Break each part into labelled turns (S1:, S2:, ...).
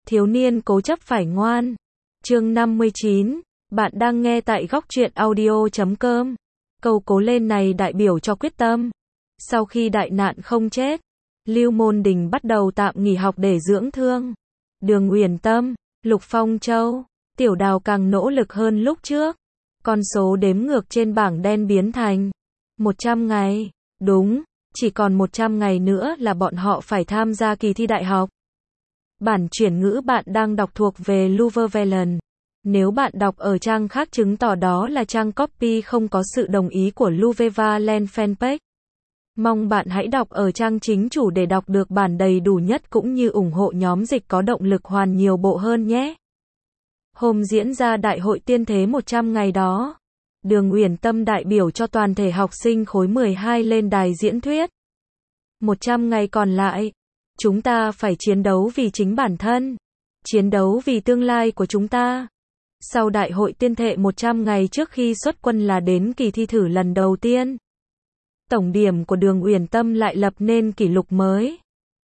S1: Thiếu niên cố chấp phải ngoan. Chương 59. Bạn đang nghe tại góc truyện audio.com. Câu cố lên này đại biểu cho quyết tâm. Sau khi đại nạn không chết, Lưu Môn Đình bắt đầu tạm nghỉ học để dưỡng thương. Đường Uyển Tâm, Lục Phong Châu, Tiểu Đào càng nỗ lực hơn lúc trước. Con số đếm ngược trên bảng đen biến thành 100 ngày. Đúng, chỉ còn 100 ngày nữa là bọn họ phải tham gia kỳ thi đại học. Bản chuyển ngữ bạn đang đọc thuộc về Luverne. Nếu bạn đọc ở trang khác chứng tỏ đó là trang copy không có sự đồng ý của Luverne fanpage. Mong bạn hãy đọc ở trang chính chủ để đọc được bản đầy đủ nhất cũng như ủng hộ nhóm dịch có động lực hoàn nhiều bộ hơn nhé. Hôm diễn ra đại hội tiên thế 100 ngày đó, Đường Uyển Tâm đại biểu cho toàn thể học sinh khối 12 lên đài diễn thuyết. 100 ngày còn lại, chúng ta phải chiến đấu vì chính bản thân, chiến đấu vì tương lai của chúng ta. Sau đại hội tiên thệ 100 ngày trước khi xuất quân là đến kỳ thi thử lần đầu tiên. Tổng điểm của Đường Uyển Tâm lại lập nên kỷ lục mới.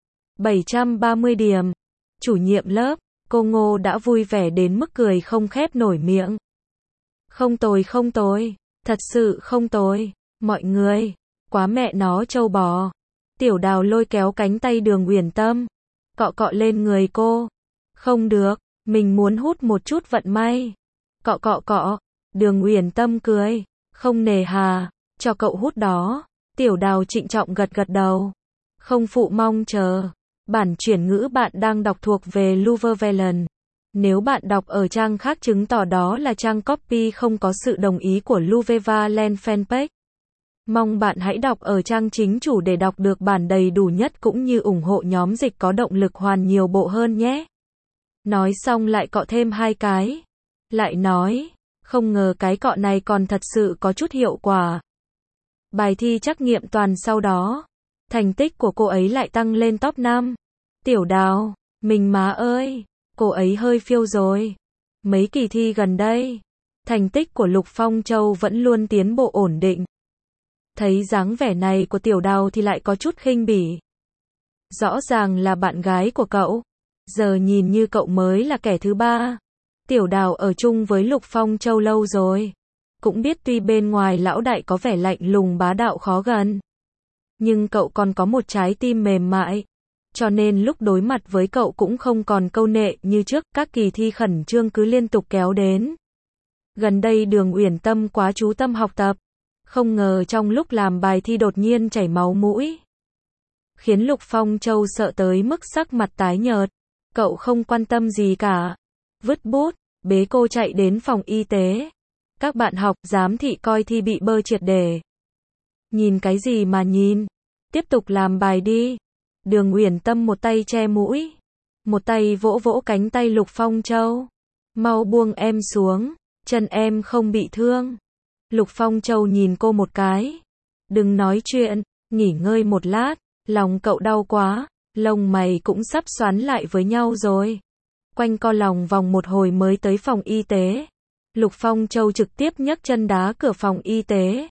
S1: 730 điểm. Chủ nhiệm lớp, cô Ngô đã vui vẻ đến mức cười không khép nổi miệng. Không tồi, thật sự không tồi, mọi người, quá mẹ nó trâu bò. Tiểu Đào lôi kéo cánh tay Đường Uyển Tâm, cọ cọ lên người cô. Không được, mình muốn hút một chút vận may. Cọ cọ cọ, Đường Uyển Tâm cười, không nề hà, cho cậu hút đó. Tiểu Đào trịnh trọng gật gật đầu. Không phụ mong chờ. Bản chuyển ngữ bạn đang đọc thuộc về Luverne. Nếu bạn đọc ở trang khác chứng tỏ đó là trang copy không có sự đồng ý của Luverne fanpage. Mong bạn hãy đọc ở trang chính chủ để đọc được bản đầy đủ nhất cũng như ủng hộ nhóm dịch có động lực hoàn nhiều bộ hơn nhé. Nói xong lại cọ thêm 2 cái. Lại nói, không ngờ cái cọ này còn thật sự có chút hiệu quả. Bài thi trắc nghiệm toàn sau đó, thành tích của cô ấy lại tăng lên top 5. Tiểu Đào, mình má ơi, cô ấy hơi phiêu rồi. Mấy kỳ thi gần đây, thành tích của Lục Phong Châu vẫn luôn tiến bộ ổn định. Thấy dáng vẻ này của Tiểu Đào thì lại có chút khinh bỉ. Rõ ràng là bạn gái của cậu, giờ nhìn như cậu mới là kẻ thứ ba. Tiểu Đào ở chung với Lục Phong Châu lâu rồi, cũng biết tuy bên ngoài lão đại có vẻ lạnh lùng bá đạo khó gần, nhưng cậu còn có một trái tim mềm mại, cho nên lúc đối mặt với cậu cũng không còn câu nệ như trước. Các kỳ thi khẩn trương cứ liên tục kéo đến. Gần đây Đường Uyển Tâm quá chú tâm học tập, không ngờ trong lúc làm bài thi đột nhiên chảy máu mũi, khiến Lục Phong Châu sợ tới mức sắc mặt tái nhợt. Cậu không quan tâm gì cả, vứt bút, bế cô chạy đến phòng y tế. Các bạn học, giám thị coi thi bị bơ triệt để. Nhìn cái gì mà nhìn, tiếp tục làm bài đi. Đường Uyển Tâm một tay che mũi, một tay vỗ vỗ cánh tay Lục Phong Châu. Mau buông em xuống, chân em không bị thương. Lục Phong Châu nhìn cô một cái. Đừng nói chuyện, nghỉ ngơi một lát, lòng cậu đau quá, lông mày cũng sắp xoắn lại với nhau rồi. Quanh co lòng vòng một hồi mới tới phòng y tế. Lục Phong Châu trực tiếp nhấc chân đá cửa phòng y tế.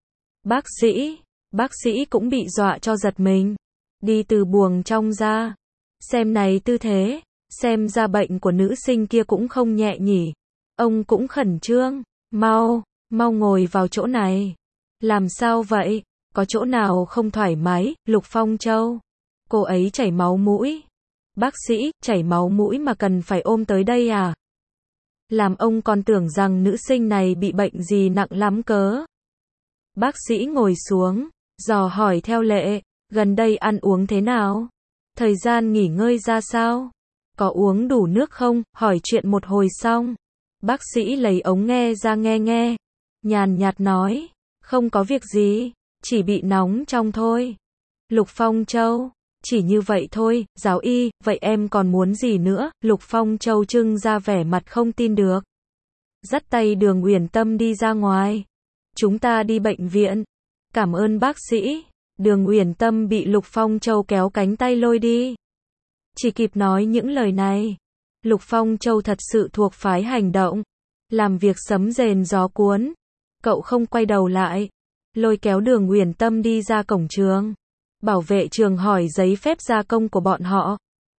S1: Bác sĩ cũng bị dọa cho giật mình. Đi từ buồng trong ra. Xem này tư thế, xem ra bệnh của nữ sinh kia cũng không nhẹ nhỉ. Ông cũng khẩn trương. Mau ngồi vào chỗ này. Làm sao vậy? Có chỗ nào không thoải mái? Lục Phong Châu. Cô ấy chảy máu mũi. Bác sĩ, chảy máu mũi mà cần phải ôm tới đây à? Làm ông còn tưởng rằng nữ sinh này bị bệnh gì nặng lắm cớ. Bác sĩ ngồi xuống, dò hỏi theo lệ, gần đây ăn uống thế nào? Thời gian nghỉ ngơi ra sao? Có uống đủ nước không? Hỏi chuyện một hồi xong, bác sĩ lấy ống nghe ra nghe, nhàn nhạt nói, không có việc gì, chỉ bị nóng trong thôi. Lục Phong Châu, chỉ như vậy thôi, giáo y, vậy em còn muốn gì nữa? Lục Phong Châu trưng ra vẻ mặt không tin được. Dắt tay Đường Uyển Tâm đi ra ngoài. Chúng ta đi bệnh viện. Cảm ơn bác sĩ. Đường Uyển Tâm bị Lục Phong Châu kéo cánh tay lôi đi. Chỉ kịp nói những lời này. Lục Phong Châu thật sự thuộc phái hành động. Làm việc sấm rền gió cuốn. Cậu không quay đầu lại. Lôi kéo Đường Uyển Tâm đi ra cổng trường. Bảo vệ trường hỏi giấy phép gia công của bọn họ.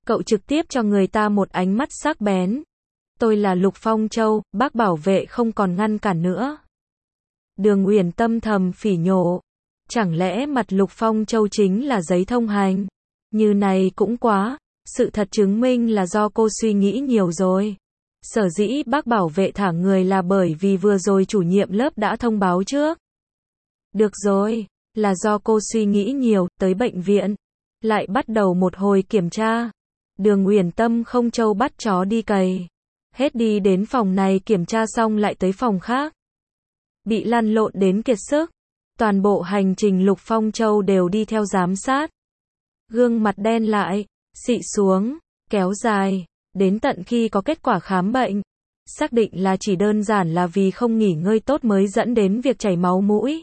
S1: Cậu trực tiếp cho người ta một ánh mắt sắc bén. Tôi là Lục Phong Châu, bác bảo vệ không còn ngăn cản nữa. Đường Uyển Tâm thầm phỉ nhổ. Chẳng lẽ mặt Lục Phong Châu chính là giấy thông hành? Như này cũng quá. Sự thật chứng minh là do cô suy nghĩ nhiều rồi. Sở dĩ bác bảo vệ thả người là bởi vì vừa rồi chủ nhiệm lớp đã thông báo trước. Được rồi, là do cô suy nghĩ nhiều, tới bệnh viện. Lại bắt đầu một hồi kiểm tra. Đường Uyển Tâm không trâu bắt chó đi cày. Hết đi đến phòng này kiểm tra xong lại tới phòng khác. Bị lăn lộn đến kiệt sức. Toàn bộ hành trình Lục Phong Châu đều đi theo giám sát. Gương mặt đen lại, xị xuống, kéo dài, đến tận khi có kết quả khám bệnh. Xác định là chỉ đơn giản là vì không nghỉ ngơi tốt mới dẫn đến việc chảy máu mũi.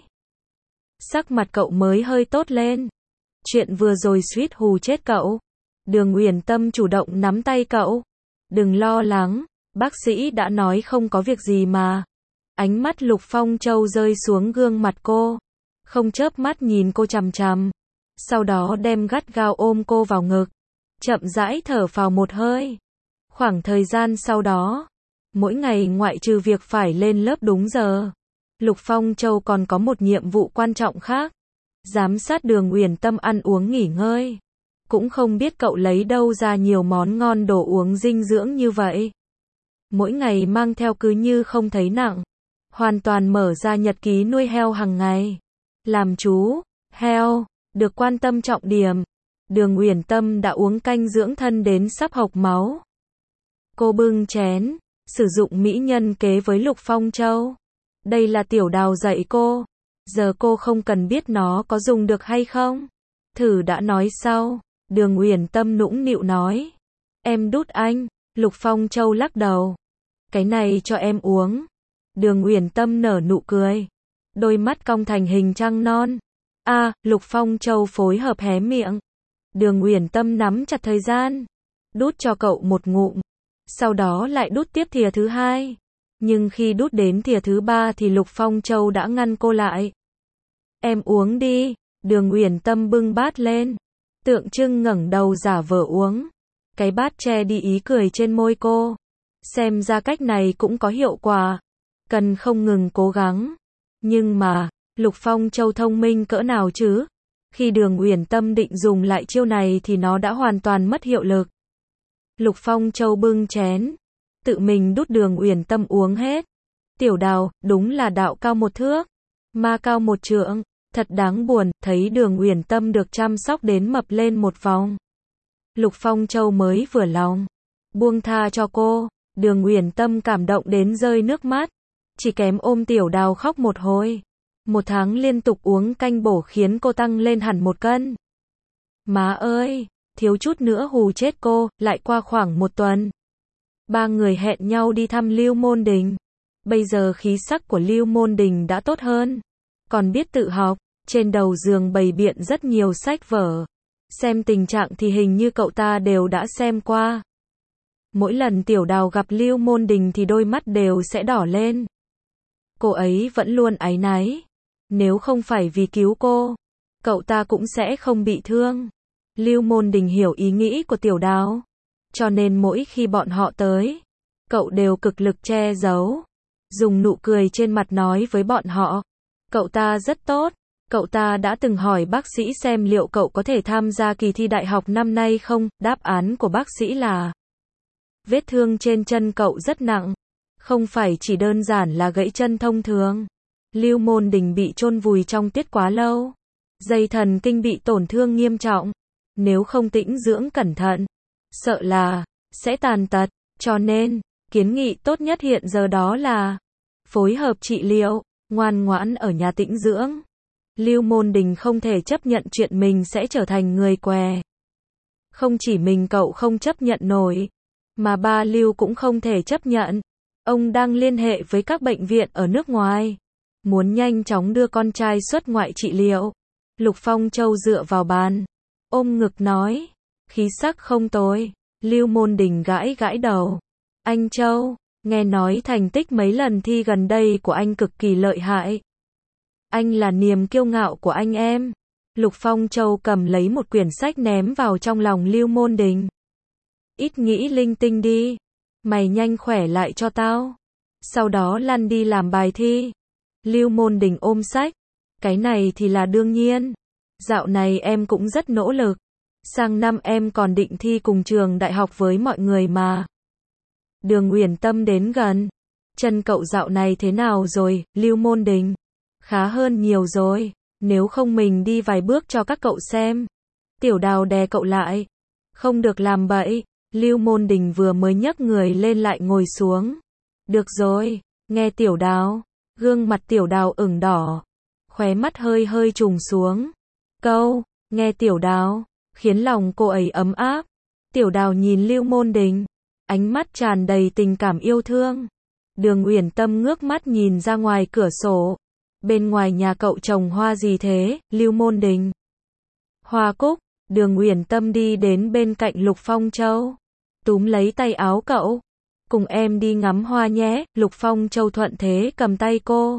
S1: Sắc mặt cậu mới hơi tốt lên. Chuyện vừa rồi suýt hù chết cậu. Đường Uyển Tâm chủ động nắm tay cậu. Đừng lo lắng, bác sĩ đã nói không có việc gì mà. Ánh mắt Lục Phong Châu rơi xuống gương mặt cô. Không chớp mắt nhìn cô chằm chằm. Sau đó đem gắt gao ôm cô vào ngực. Chậm rãi thở phào một hơi. Khoảng thời gian sau đó, mỗi ngày ngoại trừ việc phải lên lớp đúng giờ, Lục Phong Châu còn có một nhiệm vụ quan trọng khác. Giám sát Đường Uyển Tâm ăn uống nghỉ ngơi. Cũng không biết cậu lấy đâu ra nhiều món ngon đồ uống dinh dưỡng như vậy. Mỗi ngày mang theo cứ như không thấy nặng. Hoàn toàn mở ra nhật ký nuôi heo hàng ngày. Làm chú, heo, được quan tâm trọng điểm. Đường Uyển Tâm đã uống canh dưỡng thân đến sắp hộc máu. Cô bưng chén, sử dụng mỹ nhân kế với Lục Phong Châu. Đây là Tiểu Đào dạy cô. Giờ cô không cần biết nó có dùng được hay không. Thử đã nói sau. Đường Uyển Tâm nũng nịu nói. Em đút anh. Lục Phong Châu lắc đầu. Cái này cho em uống. Đường Uyển Tâm nở nụ cười. Đôi mắt cong thành hình trăng non. Lục Phong Châu phối hợp hé miệng. Đường Uyển Tâm nắm chặt thời gian. Đút cho cậu một ngụm. Sau đó lại đút tiếp thìa thứ hai. Nhưng khi đút đến thìa thứ ba thì Lục Phong Châu đã ngăn cô lại. Em uống đi. Đường Uyển Tâm bưng bát lên. Tượng trưng ngẩng đầu giả vờ uống. Cái bát che đi ý cười trên môi cô. Xem ra cách này cũng có hiệu quả. Cần không ngừng cố gắng. Nhưng mà, Lục Phong Châu thông minh cỡ nào chứ? Khi Đường Uyển Tâm định dùng lại chiêu này thì nó đã hoàn toàn mất hiệu lực. Lục Phong Châu bưng chén. Tự mình đút Đường Uyển Tâm uống hết. Tiểu Đào, đúng là đạo cao một thước. Ma cao một trượng. Thật đáng buồn, thấy Đường Uyển Tâm được chăm sóc đến mập lên một vòng. Lục Phong Châu mới vừa lòng. Buông tha cho cô. Đường Uyển Tâm cảm động đến rơi nước mắt. Chỉ kém ôm Tiểu Đào khóc một hồi. 1 tháng liên tục uống canh bổ khiến cô tăng lên hẳn 1 cân. Má ơi, thiếu chút nữa hù chết cô. Lại qua khoảng 1 tuần. 3 người hẹn nhau đi thăm Lưu Môn Đình. Bây giờ khí sắc của Lưu Môn Đình đã tốt hơn. Còn biết tự học. Trên đầu giường bày biện rất nhiều sách vở. Xem tình trạng thì hình như cậu ta đều đã xem qua. Mỗi lần Tiểu Đào gặp Lưu Môn Đình thì đôi mắt đều sẽ đỏ lên. Cô ấy vẫn luôn áy náy. Nếu không phải vì cứu cô, cậu ta cũng sẽ không bị thương. Lưu Môn Đình hiểu ý nghĩ của Tiểu Đào. Cho nên mỗi khi bọn họ tới, cậu đều cực lực che giấu. Dùng nụ cười trên mặt nói với bọn họ. Cậu ta rất tốt. Cậu ta đã từng hỏi bác sĩ xem liệu cậu có thể tham gia kỳ thi đại học năm nay không. Đáp án của bác sĩ là vết thương trên chân cậu rất nặng. Không phải chỉ đơn giản là gãy chân thông thường. Lưu Môn Đình bị chôn vùi trong tiết quá lâu. Dây thần kinh bị tổn thương nghiêm trọng. Nếu không tĩnh dưỡng cẩn thận, sợ là sẽ tàn tật. Cho nên, kiến nghị tốt nhất hiện giờ đó là phối hợp trị liệu, ngoan ngoãn ở nhà tĩnh dưỡng. Lưu Môn Đình không thể chấp nhận chuyện mình sẽ trở thành người què. Không chỉ mình cậu không chấp nhận nổi, mà ba Lưu cũng không thể chấp nhận. Ông đang liên hệ với các bệnh viện ở nước ngoài, muốn nhanh chóng đưa con trai xuất ngoại trị liệu. Lục Phong Châu dựa vào bàn, ôm ngực nói, khí sắc không tồi. Lưu Môn Đình gãi gãi đầu. Anh Châu, nghe nói thành tích mấy lần thi gần đây của anh cực kỳ lợi hại. Anh là niềm kiêu ngạo của anh em. Lục Phong Châu cầm lấy một quyển sách ném vào trong lòng Lưu Môn Đình. ít nghĩ linh tinh đi. Mày nhanh khỏe lại cho tao. Sau đó lăn đi làm bài thi. Lưu Môn Đình ôm sách. Cái này thì là đương nhiên. Dạo này em cũng rất nỗ lực. Sang năm em còn định thi cùng trường đại học với mọi người mà. Đường Uyển Tâm đến gần. Chân cậu dạo này thế nào rồi, Lưu Môn Đình? Khá hơn nhiều rồi. Nếu không mình đi vài bước cho các cậu xem. Tiểu Đào đè cậu lại. Không được làm bậy. Lưu Môn Đình vừa mới nhấc người lên lại ngồi xuống. Được rồi, nghe Tiểu Đào. Gương mặt Tiểu Đào ửng đỏ. Khóe mắt hơi hơi trùng xuống. Câu, nghe Tiểu Đào, khiến lòng cô ấy ấm áp. Tiểu Đào nhìn Lưu Môn Đình. Ánh mắt tràn đầy tình cảm yêu thương. Đường Uyển Tâm ngước mắt nhìn ra ngoài cửa sổ. Bên ngoài nhà cậu trồng hoa gì thế, Lưu Môn Đình? Hoa cúc. Đường Uyển Tâm đi đến bên cạnh Lục Phong Châu. Túm lấy tay áo cậu. Cùng em đi ngắm hoa nhé, Lục Phong Châu thuận thế cầm tay cô.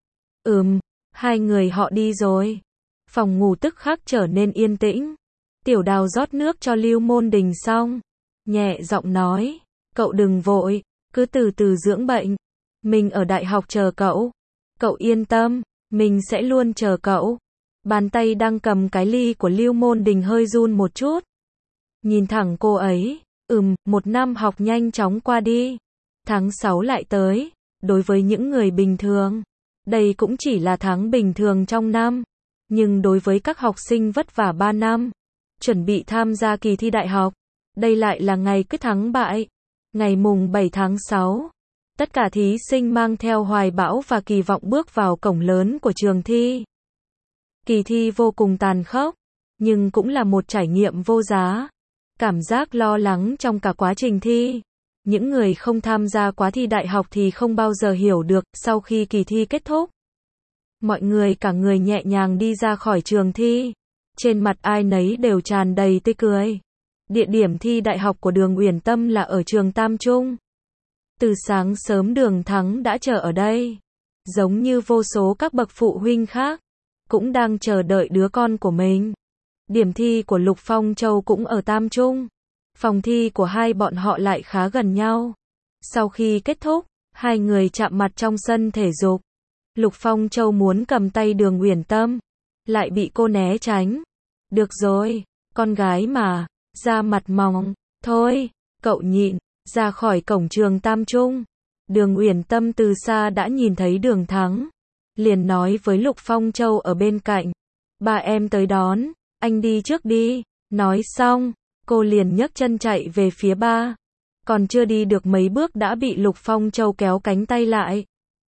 S1: Hai người họ đi rồi. Phòng ngủ tức khắc trở nên yên tĩnh. Tiểu Đào rót nước cho Lưu Môn Đình xong. Nhẹ giọng nói, cậu đừng vội, cứ từ từ dưỡng bệnh. Mình ở đại học chờ cậu. Cậu yên tâm, mình sẽ luôn chờ cậu. Bàn tay đang cầm cái ly của Lưu Môn Đình hơi run một chút. Nhìn thẳng cô ấy, một năm học nhanh chóng qua đi. Tháng 6 lại tới, đối với những người bình thường, đây cũng chỉ là tháng bình thường trong năm. Nhưng đối với các học sinh vất vả 3 năm, chuẩn bị tham gia kỳ thi đại học, đây lại là ngày quyết thắng bại. Ngày mùng 7 tháng 6, tất cả thí sinh mang theo hoài bão và kỳ vọng bước vào cổng lớn của trường thi. Kỳ thi vô cùng tàn khốc, nhưng cũng là một trải nghiệm vô giá. Cảm giác lo lắng trong cả quá trình thi. Những người không tham gia quá thi đại học thì không bao giờ hiểu được, sau khi kỳ thi kết thúc, mọi người cả người nhẹ nhàng đi ra khỏi trường thi. Trên mặt ai nấy đều tràn đầy tươi cười. Địa điểm thi đại học của Đường Uyển Tâm là ở trường Tam Trung. Từ sáng sớm Đường Thắng đã chờ ở đây. Giống như vô số các bậc phụ huynh khác, cũng đang chờ đợi đứa con của mình. Điểm thi của Lục Phong Châu cũng ở Tam Trung. Phòng thi của hai bọn họ lại khá gần nhau. Sau khi kết thúc, hai người chạm mặt trong sân thể dục. Lục Phong Châu muốn cầm tay Đường Uyển Tâm, lại bị cô né tránh. Được rồi, con gái mà, da mặt mỏng, thôi, cậu nhịn, ra khỏi cổng trường Tam Trung. Đường Uyển Tâm từ xa đã nhìn thấy Đường Thắng, liền nói với Lục Phong Châu ở bên cạnh, ba em tới đón, anh đi trước đi. Nói xong, cô liền nhấc chân chạy về phía ba. Còn chưa đi được mấy bước đã bị Lục Phong Châu kéo cánh tay lại.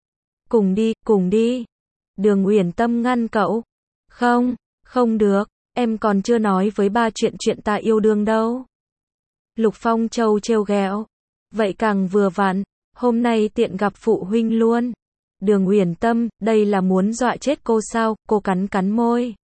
S1: Cùng đi. Đường Uyển Tâm ngăn cậu. Không được, em còn chưa nói với ba chuyện ta yêu đương đâu. Lục Phong Châu trêu ghẹo. Vậy càng vừa vặn, hôm nay tiện gặp phụ huynh luôn. Đường Uyển Tâm, đây là muốn dọa chết cô sao? Cô cắn môi.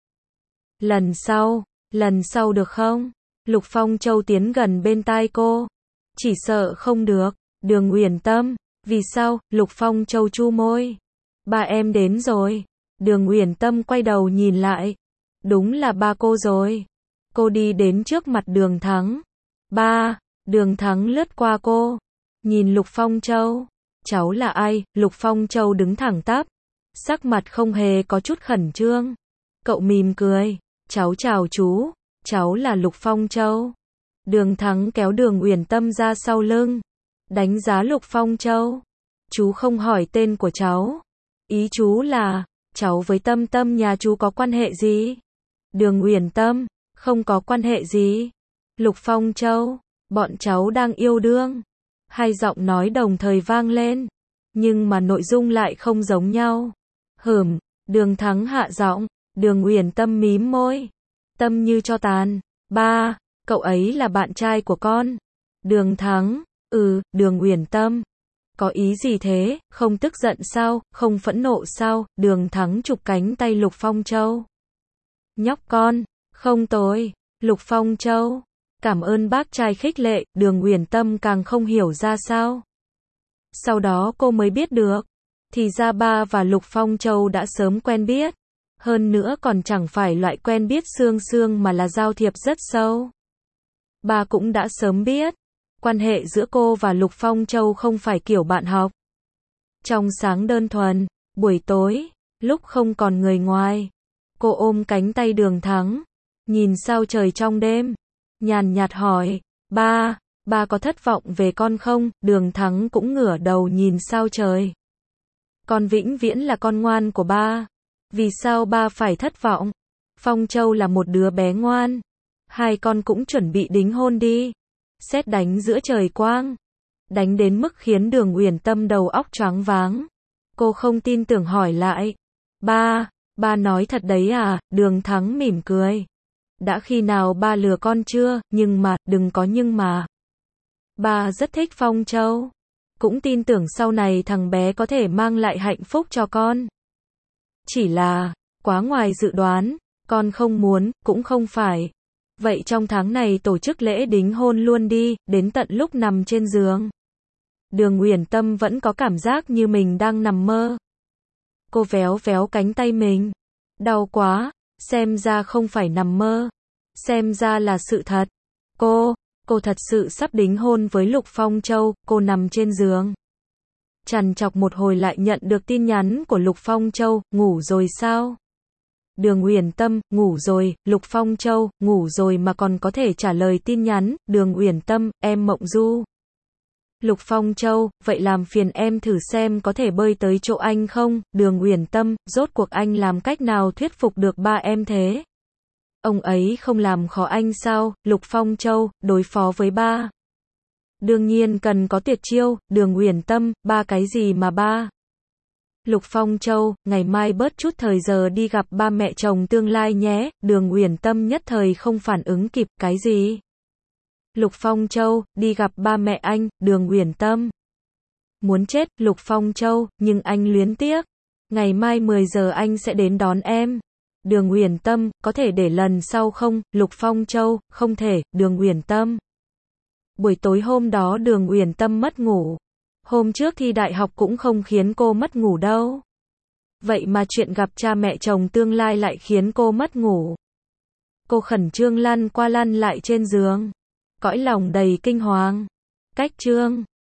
S1: Lần sau được không? Lục Phong Châu tiến gần bên tai cô. Chỉ sợ không được. Đường Uyển Tâm, vì sao? Lục Phong Châu chu môi. Ba em đến rồi. Đường Uyển Tâm quay đầu nhìn lại. Đúng là ba cô rồi. Cô đi đến trước mặt Đường Thắng. Ba. Đường Thắng lướt qua cô. Nhìn Lục Phong Châu. Cháu là ai? Lục Phong Châu đứng thẳng tắp. Sắc mặt không hề có chút khẩn trương. Cậu mỉm cười. Cháu chào chú. Cháu là Lục Phong Châu. Đường Thắng kéo Đường Uyển Tâm ra sau lưng. Đánh giá Lục Phong Châu. Chú không hỏi tên của cháu. Ý chú là, cháu với Tâm Tâm nhà chú có quan hệ gì? Đường Uyển Tâm, không có quan hệ gì. Lục Phong Châu, bọn cháu đang yêu đương. Hai giọng nói đồng thời vang lên, nhưng mà nội dung lại không giống nhau. Đường Thắng hạ giọng. Đường Uyển Tâm mím môi. Tâm như cho tàn. Ba, cậu ấy là bạn trai của con. Đường Thắng, Đường Uyển Tâm. Có ý gì thế, không tức giận sao, không phẫn nộ sao? Đường Thắng chụp cánh tay Lục Phong Châu. Nhóc con, không tối. Lục Phong Châu, cảm ơn bác trai khích lệ. Đường Uyển Tâm càng không hiểu ra sao. Sau đó cô mới biết được, thì ra ba và Lục Phong Châu đã sớm quen biết. Hơn nữa còn chẳng phải loại quen biết sương sương mà là giao thiệp rất sâu. Ba cũng đã sớm biết, Quan hệ giữa cô và Lục Phong Châu không phải kiểu bạn học. Trong sáng đơn thuần, buổi tối, lúc không còn người ngoài, cô ôm cánh tay Đường Thắng, nhìn sao trời trong đêm, nhàn nhạt hỏi, ba có thất vọng về con không? Đường Thắng cũng ngửa đầu nhìn sao trời. Con vĩnh viễn là con ngoan của ba. Vì sao ba phải thất vọng? Phong Châu là một đứa bé ngoan. Hai con cũng chuẩn bị đính hôn đi. Sét đánh giữa trời quang. Đánh đến mức khiến Đường Uyển Tâm đầu óc choáng váng. Cô không tin tưởng hỏi lại. Ba nói thật đấy à? Đường Thắng mỉm cười. Đã khi nào ba lừa con chưa? Nhưng mà, đừng có nhưng mà. Ba rất thích Phong Châu. Cũng tin tưởng sau này thằng bé có thể mang lại hạnh phúc cho con. Chỉ là, quá ngoài dự đoán, con không muốn, cũng không phải. Vậy trong tháng này tổ chức lễ đính hôn luôn đi, đến tận lúc nằm trên giường. Đường Uyển Tâm vẫn có cảm giác như mình đang nằm mơ. Cô véo véo cánh tay mình. Đau quá, xem ra không phải nằm mơ. Xem ra là sự thật. Cô thật sự sắp đính hôn với Lục Phong Châu, cô nằm trên giường. Trằn trọc một hồi lại nhận được tin nhắn của Lục Phong Châu, ngủ rồi sao? Đường Uyển Tâm, ngủ rồi. Lục Phong Châu, ngủ rồi mà còn có thể trả lời tin nhắn. Đường Uyển Tâm, em mộng du. Lục Phong Châu, vậy làm phiền em thử xem có thể bơi tới chỗ anh không? Đường Uyển Tâm, rốt cuộc anh làm cách nào thuyết phục được ba em thế? Ông ấy không làm khó anh sao? Lục Phong Châu, đối phó với ba. Đương nhiên cần có tuyệt chiêu. Đường Uyển Tâm, ba cái gì mà ba? Lục Phong Châu, ngày mai bớt chút thời giờ đi gặp ba mẹ chồng tương lai nhé. Đường Uyển Tâm nhất thời không phản ứng kịp, cái gì? Lục Phong Châu, đi gặp ba mẹ anh. Đường Uyển Tâm. Muốn chết. Lục Phong Châu, nhưng anh luyến tiếc. Ngày mai 10 giờ anh sẽ đến đón em. Đường Uyển Tâm, có thể để lần sau không? Lục Phong Châu, không thể. Đường Uyển Tâm. Buổi tối hôm đó Đường Uyển Tâm mất ngủ. Hôm trước thi đại học cũng không khiến cô mất ngủ đâu. Vậy mà chuyện gặp cha mẹ chồng tương lai lại khiến cô mất ngủ. Cô khẩn trương lăn qua lăn lại trên giường. Cõi lòng đầy kinh hoàng. Cách chương